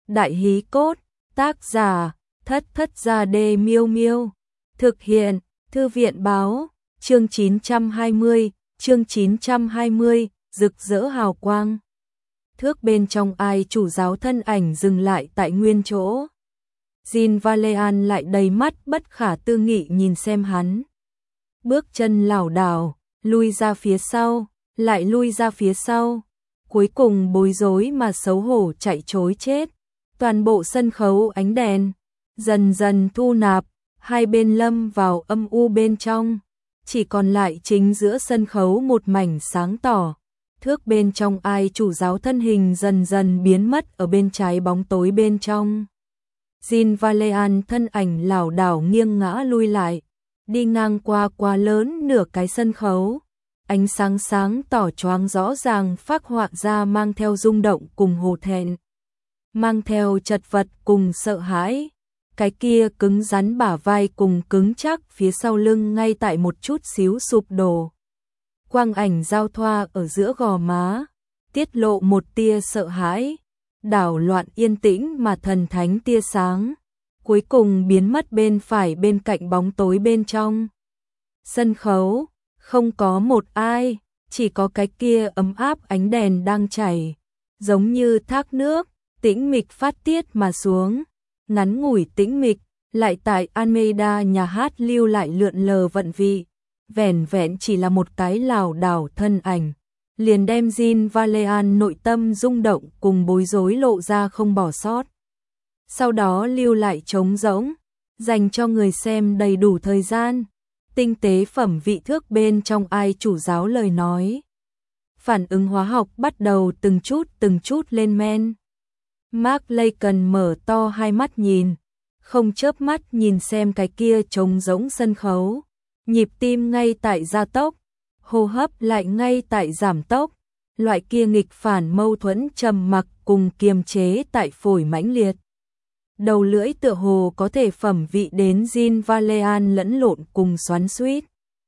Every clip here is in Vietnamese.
Đại hí cốt, tác giả, Thất Thất Gia Đê Miêu Miêu. Thực hiện, Thư viện báo, chương 920, rực rỡ hào quang. Thước bên trong ai chủ giáo thân ảnh dừng lại tại nguyên chỗ. Jean Valjean lại đầy mắt bất khả tư nghị nhìn xem hắn. Bước chân lảo đảo, lui ra phía sau, lại lui ra phía sau. Cuối cùng bối rối mà xấu hổ chạy trối chết. Toàn bộ sân khấu ánh đèn dần dần thu nạp, hai bên lâm vào âm u bên trong, chỉ còn lại chính giữa sân khấu một mảnh sáng tỏ. Thước bên trong ai chủ giáo thân hình dần dần biến mất ở bên trái bóng tối bên trong. Jean Valjean thân ảnh lảo đảo nghiêng ngã lui lại, đi ngang qua quá lớn nửa cái sân khấu. Ánh sáng sáng tỏ choáng rõ ràng phác họa ra mang theo rung động cùng hổ thẹn, mang theo chật vật cùng sợ hãi. Cái kia cứng rắn bả vai cùng cứng chắc phía sau lưng ngay tại một chút xíu sụp đổ. Quang ảnh giao thoa ở giữa gò má, tiết lộ một tia sợ hãi, đảo loạn yên tĩnh mà thần thánh tia sáng, cuối cùng biến mất bên phải bên cạnh bóng tối bên trong. Sân khấu, không có một ai, chỉ có cái kia ấm áp ánh đèn đang chảy, giống như thác nước, tĩnh mịch phát tiết mà xuống. Ngắn ngủi tĩnh mịch, lại tại Almeida nhà hát lưu lại lượn lờ vận vị, vẻn vẹn chỉ là một cái lảo đảo thân ảnh, liền đem Jean Valjean nội tâm rung động cùng bối rối lộ ra không bỏ sót. Sau đó lưu lại trống rỗng, dành cho người xem đầy đủ thời gian, tinh tế phẩm vị thước bên trong ai chủ giáo lời nói. Phản ứng hóa học bắt đầu từng chút lên men. Mark Lacon mở to hai mắt nhìn, không chớp mắt nhìn xem cái kia trống rỗng sân khấu, nhịp tim ngay tại gia tốc, hô hấp lại ngay tại giảm tốc, loại kia nghịch phản mâu thuẫn trầm mặc cùng kiềm chế tại phổi mãnh liệt. Đầu lưỡi tựa hồ có thể phẩm vị đến Jean Valjean lẫn lộn cùng xoắn xuýt.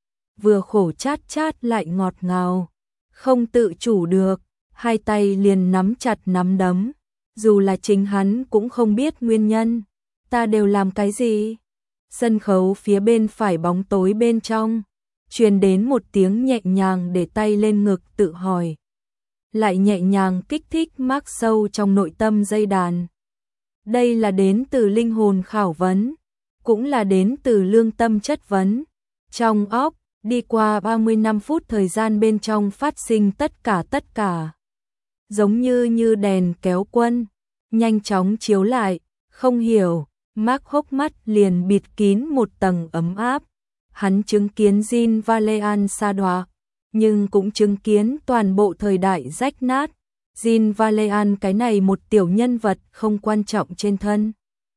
Vừa khổ chát chát lại ngọt ngào, không tự chủ được, hai tay liền nắm chặt nắm đấm. Dù là chính hắn cũng không biết nguyên nhân, ta đều làm cái gì? Sân khấu phía bên phải bóng tối bên trong, truyền đến một tiếng nhẹ nhàng để tay lên ngực tự hỏi. Lại nhẹ nhàng kích thích mác sâu trong nội tâm dây đàn. Đây là đến từ linh hồn khảo vấn, cũng là đến từ lương tâm chất vấn. Trong óc, đi qua 35 phút thời gian bên trong phát sinh tất cả. Giống như đèn kéo quân, nhanh chóng chiếu lại, không hiểu, Mark hốc mắt liền bịt kín một tầng ấm áp. Hắn chứng kiến Jean Valjean sa đọa, nhưng cũng chứng kiến toàn bộ thời đại rách nát. Jean Valjean cái này một tiểu nhân vật không quan trọng trên thân.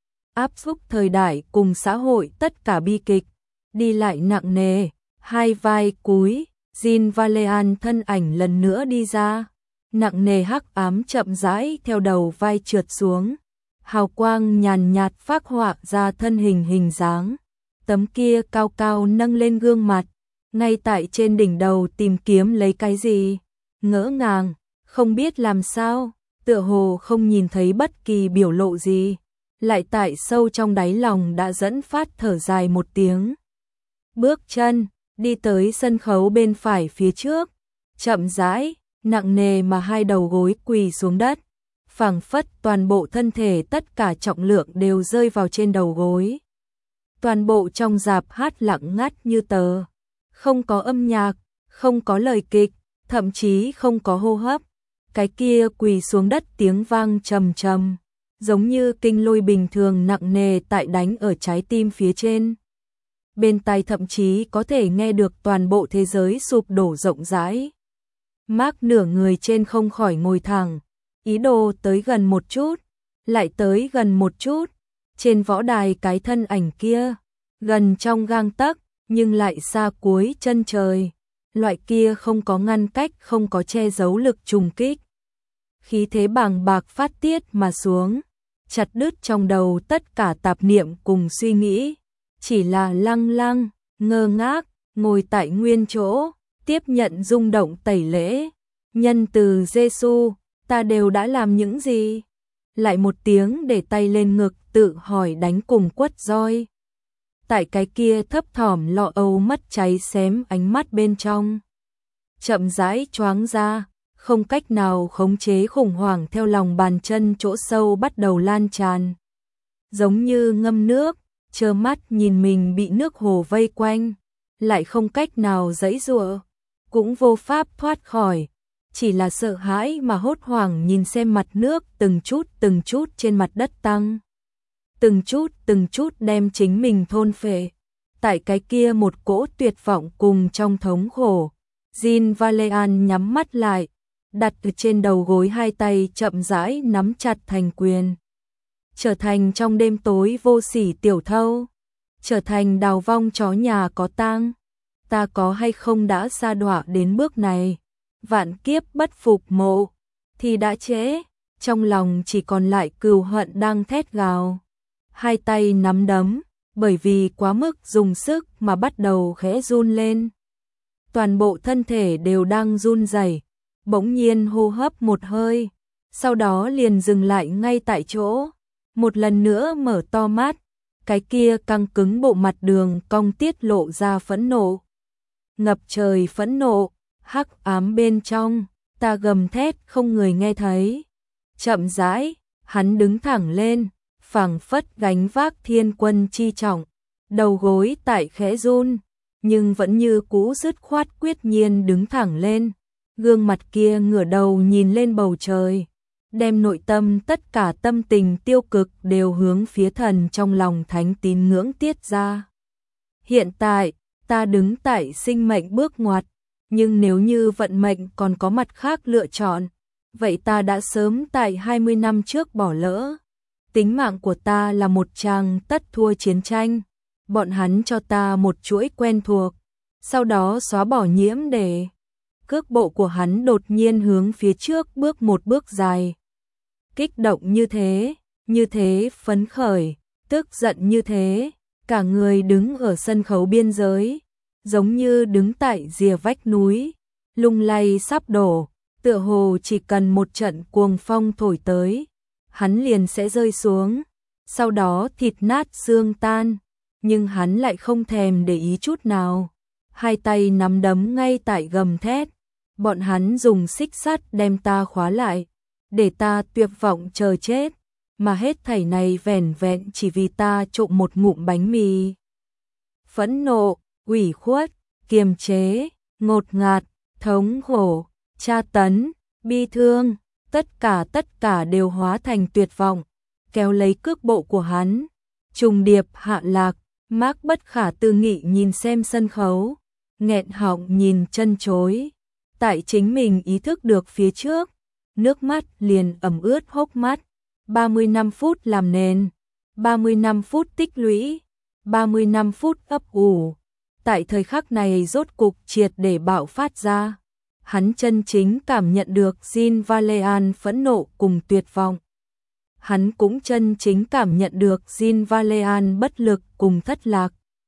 Áp xúc thời đại cùng xã hội tất cả bi kịch, đi lại nặng nề, hai vai cúi, Jean Valjean thân ảnh lần nữa đi ra. Nặng nề hắc ám chậm rãi theo đầu vai trượt xuống, hào quang nhàn nhạt phác họa ra thân hình dáng. Tấm kia cao cao nâng lên gương mặt, ngay tại trên đỉnh đầu tìm kiếm lấy cái gì, ngỡ ngàng, không biết làm sao, tựa hồ không nhìn thấy bất kỳ biểu lộ gì, lại tại sâu trong đáy lòng đã dẫn phát thở dài một tiếng. Bước chân, đi tới sân khấu bên phải phía trước, chậm rãi, nặng nề mà hai đầu gối quỳ xuống đất, phảng phất toàn bộ thân thể tất cả trọng lượng đều rơi vào trên đầu gối. Toàn bộ trong rạp hát lặng ngắt như tờ, không có âm nhạc, không có lời kịch, thậm chí không có hô hấp. Cái kia quỳ xuống đất tiếng vang trầm trầm, giống như kinh lôi bình thường nặng nề tại đánh ở trái tim phía trên. Bên tai thậm chí có thể nghe được toàn bộ thế giới sụp đổ rộng rãi. Mark nửa người trên không khỏi ngồi thẳng, ý đồ tới gần một chút, lại tới gần một chút. Trên võ đài cái thân ảnh kia, gần trong gang tấc, nhưng lại xa cuối chân trời. Loại kia không có ngăn cách, không có che giấu lực trùng kích. Khí thế bàng bạc phát tiết mà xuống, chặt đứt trong đầu tất cả tạp niệm cùng suy nghĩ. Chỉ là lăng lăng, ngơ ngác, ngồi tại nguyên chỗ, tiếp nhận rung động tẩy lễ. Nhân từ Giêsu, ta đều đã làm những gì? lại một tiếng để tay lên ngực tự hỏi đánh cùng quất roi. Tại cái kia thấp thỏm lo âu mất cháy xém ánh mắt bên trong. Chậm rãi choáng ra, không cách nào khống chế khủng hoảng theo lòng bàn chân chỗ sâu bắt đầu lan tràn. Giống như ngâm nước, trơ mắt nhìn mình bị nước hồ vây quanh, lại không cách nào giãy giụa, cũng vô pháp thoát khỏi, chỉ là sợ hãi mà hốt hoảng nhìn xem mặt nước từng chút trên mặt đất tăng. Từng chút đem chính mình thôn phệ. Tại cái kia một cỗ tuyệt vọng cùng trong thống khổ, Jean Valjean nhắm mắt lại, đặt ở trên đầu gối hai tay chậm rãi nắm chặt thành quyền. Trở thành trong đêm tối vô sỉ tiểu thâu, trở thành đào vong chó nhà có tang. Ta có hay không đã sa đọa đến bước này, vạn kiếp bất phục mộ, thì đã trễ, trong lòng chỉ còn lại cừu hận đang thét gào. Hai tay nắm đấm, bởi vì quá mức dùng sức mà bắt đầu khẽ run lên. Toàn bộ thân thể đều đang run rẩy, bỗng nhiên hô hấp một hơi, sau đó liền dừng lại ngay tại chỗ, một lần nữa mở to mắt, cái kia căng cứng bộ mặt đường cong tiết lộ ra phẫn nộ. Ngập trời phẫn nộ, hắc ám bên trong, ta gầm thét không người nghe thấy. Chậm rãi, hắn đứng thẳng lên, phảng phất gánh vác thiên quân chi trọng, đầu gối tại khẽ run, nhưng vẫn như cũ dứt khoát quyết nhiên đứng thẳng lên, gương mặt kia ngửa đầu nhìn lên bầu trời, đem nội tâm tất cả tâm tình tiêu cực đều hướng phía thần trong lòng thánh tín ngưỡng tiết ra. Hiện tại, ta đứng tại sinh mệnh bước ngoặt, nhưng nếu như vận mệnh còn có mặt khác lựa chọn, vậy ta đã sớm tại 20 năm trước bỏ lỡ. Tính mạng của ta là một tràng tất thua chiến tranh, bọn hắn cho ta một chuỗi quen thuộc, sau đó xóa bỏ nhiễm để. Cước bộ của hắn đột nhiên hướng phía trước bước một bước dài. Kích động như thế phấn khởi, tức giận như thế, cả người đứng ở sân khấu biên giới, giống như đứng tại rìa vách núi, lung lay sắp đổ, tựa hồ chỉ cần một trận cuồng phong thổi tới, hắn liền sẽ rơi xuống, sau đó thịt nát xương tan, nhưng hắn lại không thèm để ý chút nào, hai tay nắm đấm ngay tại gầm thét, bọn hắn dùng xích sắt đem ta khóa lại, để ta tuyệt vọng chờ chết, mà hết thảy này vẻn vẹn chỉ vì ta trộm một ngụm bánh mì. Phẫn nộ, ủy khuất, kiềm chế, ngột ngạt, thống khổ, tra tấn, bi thương, tất cả đều hóa thành tuyệt vọng, kéo lấy cước bộ của hắn, trùng điệp hạ lạc. Mark bất khả tư nghị nhìn xem sân khấu, nghẹn họng nhìn chân chối, tại chính mình ý thức được phía trước, nước mắt liền ẩm ướt hốc mắt. 35 phút làm nền, 35 phút tích lũy, 35 phút ấp ủ, tại thời khắc này rốt cục triệt để bạo phát ra. Hắn chân chính cảm nhận được Jean Valjean phẫn nộ cùng tuyệt vọng. Hắn cũng chân chính cảm nhận được Jean Valjean bất lực cùng thất lạc.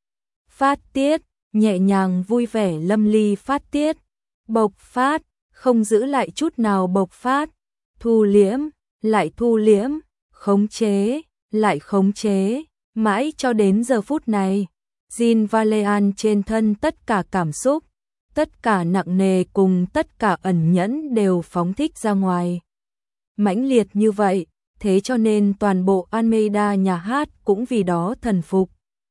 Phát tiết, nhẹ nhàng vui vẻ lâm ly phát tiết, bộc phát, không giữ lại chút nào bộc phát, thu liễm, lại thu liễm, khống chế, lại khống chế, mãi cho đến giờ phút này. Jean Valjean trên thân tất cả cảm xúc, tất cả nặng nề cùng tất cả ẩn nhẫn đều phóng thích ra ngoài. Mãnh liệt như vậy, thế cho nên toàn bộ Almeida nhà hát cũng vì đó thần phục.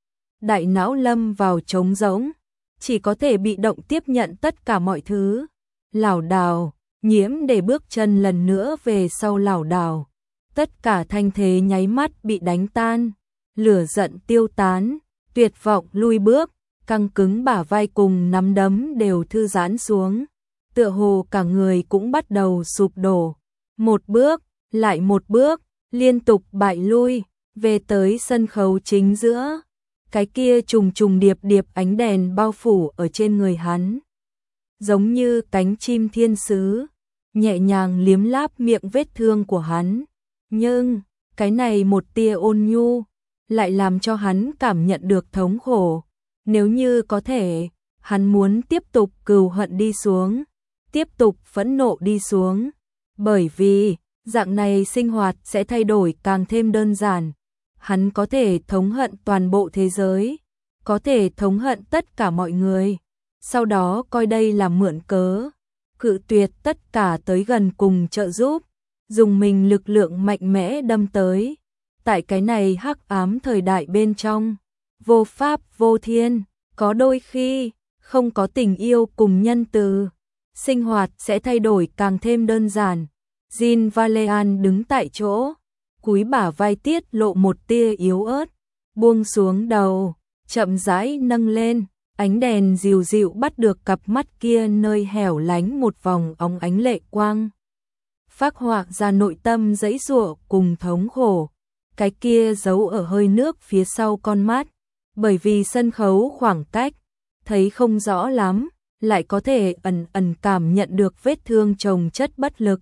Đại não lâm vào trống rỗng, chỉ có thể bị động tiếp nhận tất cả mọi thứ. Lảo đảo, nhiễm để bước chân lần nữa về sau lảo đảo. Tất cả thanh thế nháy mắt bị đánh tan, lửa giận tiêu tán, tuyệt vọng lui bước, căng cứng bả vai cùng nắm đấm đều thư giãn xuống. Tựa hồ cả người cũng bắt đầu sụp đổ. Một bước, lại một bước, liên tục bại lui, về tới sân khấu chính giữa. Cái kia trùng điệp điệp ánh đèn bao phủ ở trên người hắn. Giống như cánh chim thiên sứ, nhẹ nhàng liếm láp miệng vết thương của hắn. Nhưng, cái này một tia ôn nhu, lại làm cho hắn cảm nhận được thống khổ. Nếu như có thể, hắn muốn tiếp tục cừu hận đi xuống, tiếp tục phẫn nộ đi xuống. Bởi vì, Dạng này sinh hoạt sẽ thay đổi càng thêm đơn giản. Hắn có thể thống hận toàn bộ thế giới, có thể thống hận tất cả mọi người, sau đó coi đây là mượn cớ, cự tuyệt tất cả tới gần cùng trợ giúp, dùng mình lực lượng mạnh mẽ đâm tới. Tại cái này hắc ám thời đại bên trong, vô pháp vô thiên, có đôi khi không có tình yêu cùng nhân từ, sinh hoạt sẽ thay đổi càng thêm đơn giản. Jean Valjean đứng tại chỗ, cúi bả vai tiết lộ một tia yếu ớt, buông xuống đầu, chậm rãi nâng lên, ánh đèn dịu dịu bắt được cặp mắt kia nơi hẻo lánh một vòng óng ánh lệ quang. Phác họa ra nội tâm giãy giụa cùng thống khổ, cái kia giấu ở hơi nước phía sau con mắt, bởi vì sân khấu khoảng cách, thấy không rõ lắm, lại có thể ẩn ẩn cảm nhận được vết thương chồng chất bất lực.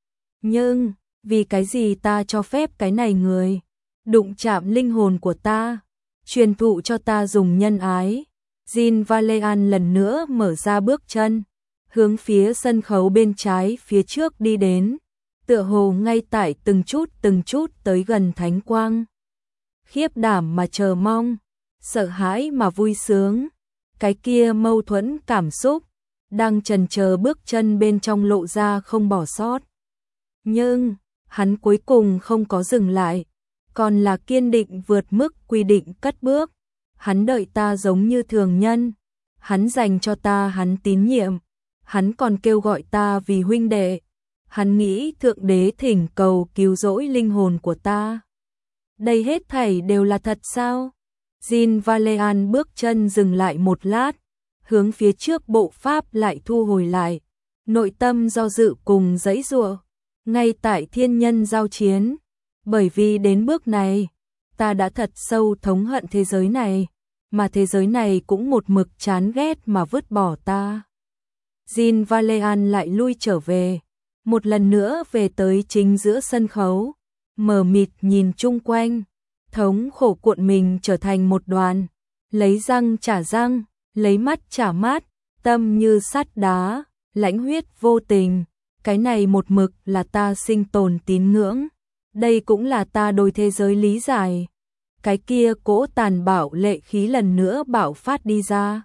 Nhưng, vì cái gì ta cho phép cái này người đụng chạm linh hồn của ta, truyền thụ cho ta dùng nhân ái. Jean Valjean lần nữa mở ra bước chân, hướng phía sân khấu bên trái phía trước đi đến, tựa hồ ngay tại từng chút tới gần thánh quang. Khiếp đảm mà chờ mong, sợ hãi mà vui sướng, cái kia mâu thuẫn cảm xúc, đang chần chờ bước chân bên trong lộ ra không bỏ sót. Nhưng, hắn cuối cùng không có dừng lại, còn là kiên định vượt mức quy định cất bước. Hắn đợi ta giống như thường nhân, hắn dành cho ta hắn tín nhiệm, hắn còn kêu gọi ta vì huynh đệ, hắn nghĩ thượng đế thỉnh cầu cứu rỗi linh hồn của ta. Đây hết thảy đều là thật sao? Jean Valjean bước chân dừng lại một lát, hướng phía trước bộ pháp lại thu hồi lại, nội tâm do dự cùng giãy giụa, ngay tại thiên nhân giao chiến, bởi vì đến bước này, ta đã thật sâu thống hận thế giới này, mà thế giới này cũng một mực chán ghét mà vứt bỏ ta. Jean Valjean lại lui trở về, một lần nữa về tới chính giữa sân khấu, mờ mịt nhìn chung quanh, thống khổ cuộn mình trở thành một đoàn, lấy răng trả răng, lấy mắt trả mắt, tâm như sắt đá, lãnh huyết vô tình, cái này một mực là ta sinh tồn tín ngưỡng, đây cũng là ta đối thế giới lý giải. Cái kia cỗ tàn bạo lệ khí lần nữa bạo phát đi ra.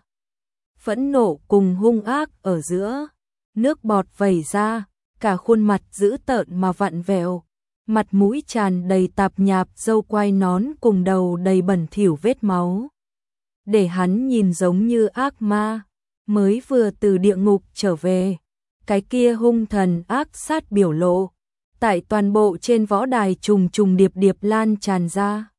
Phẫn nộ cùng hung ác ở giữa, nước bọt vẩy ra, cả khuôn mặt dữ tợn mà vặn vẹo, mặt mũi tràn đầy tạp nhạp, râu quai nón cùng đầu đầy bẩn thỉu vết máu. Để hắn nhìn giống như ác ma, mới vừa từ địa ngục trở về, cái kia hung thần ác sát biểu lộ, tại toàn bộ trên võ đài trùng trùng điệp điệp lan tràn ra.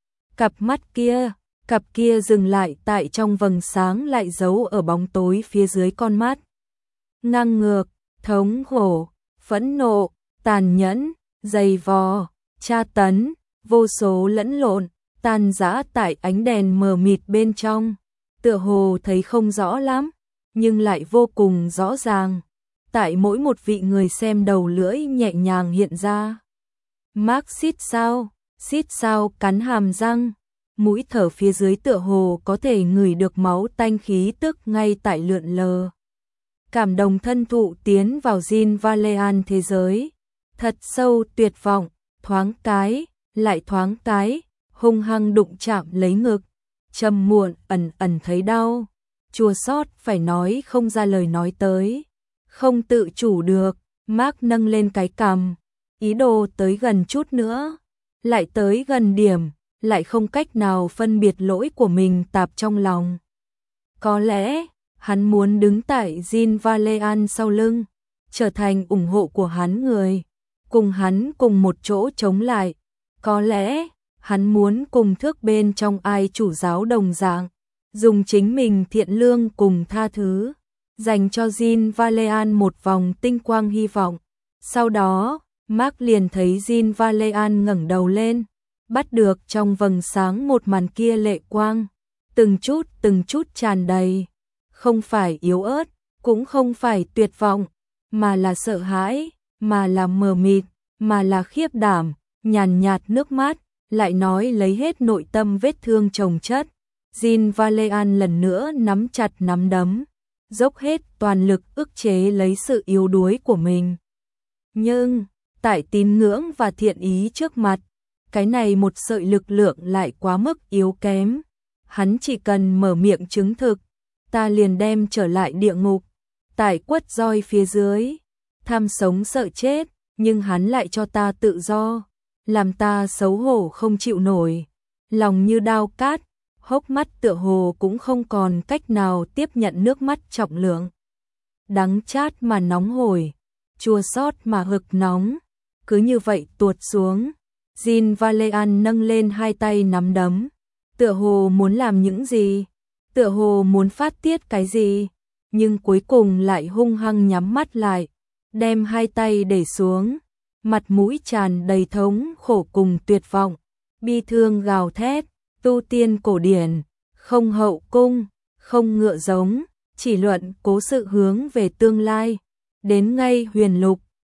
Cặp kia dừng lại tại trong vầng sáng lại giấu ở bóng tối phía dưới con mắt. Ngang ngược, thống khổ, phẫn nộ, tàn nhẫn, dày vò, tra tấn, vô số lẫn lộn, tan rã tại ánh đèn mờ mịt bên trong, tựa hồ thấy không rõ lắm, nhưng lại vô cùng rõ ràng. Tại mỗi một vị người xem đầu lưỡi nhẹ nhàng hiện ra. Mark xít sao cắn hàm răng, mũi thở phía dưới tựa hồ có thể ngửi được máu tanh khí tức ngay tại lượn lờ. Cảm động thân thụ tiến vào Jean Valjean thế giới, thật sâu tuyệt vọng, thoáng cái, lại thoáng cái, hung hăng đụng chạm lấy ngực, trầm muộn ẩn ẩn thấy đau, chua xót phải nói không ra lời nói tới. Không tự chủ được, Mark nâng lên cái cằm, ý đồ tới gần chút nữa, lại tới gần điểm, lại không cách nào phân biệt lỗi của mình tạp trong lòng. Có lẽ, hắn muốn đứng tại Jean Valjean sau lưng, trở thành ủng hộ của hắn người, cùng hắn cùng một chỗ chống lại. Có lẽ, hắn muốn cùng thước bên trong ai chủ giáo đồng dạng, dùng chính mình thiện lương cùng tha thứ, dành cho Jean Valjean một vòng tinh quang hy vọng. Sau đó, Mark liền thấy Jean Valjean ngẩng đầu lên, bắt được trong vầng sáng một màn kia lệ quang, từng chút tràn đầy, không phải yếu ớt, cũng không phải tuyệt vọng, mà là sợ hãi, mà là mờ mịt, mà là khiếp đảm, nhàn nhạt nước mắt, lại nói lấy hết nội tâm vết thương chồng chất. Jean Valjean lần nữa nắm chặt nắm đấm, dốc hết toàn lực ức chế lấy sự yếu đuối của mình. Nhưng, tại tín ngưỡng và thiện ý trước mặt, cái này một sợi lực lượng lại quá mức yếu kém. Hắn chỉ cần mở miệng chứng thực, ta liền đem trở lại địa ngục, tại quất roi phía dưới, tham sống sợ chết, nhưng hắn lại cho ta tự do, làm ta xấu hổ không chịu nổi, lòng như đao cát, hốc mắt tựa hồ cũng không còn cách nào tiếp nhận nước mắt trọng lượng. Đắng chát mà nóng hổi, chua xót mà hực nóng, cứ như vậy tuột xuống. Jean Valjean nâng lên hai tay nắm đấm, tựa hồ muốn làm những gì, tựa hồ muốn phát tiết cái gì, nhưng cuối cùng lại hung hăng nhắm mắt lại, đem hai tay để xuống, mặt mũi tràn đầy thống khổ cùng tuyệt vọng, bi thương gào thét, tu tiên cổ điển, không hậu cung, không ngựa giống, chỉ luận cố sự hướng về tương lai, đến ngay huyền lục,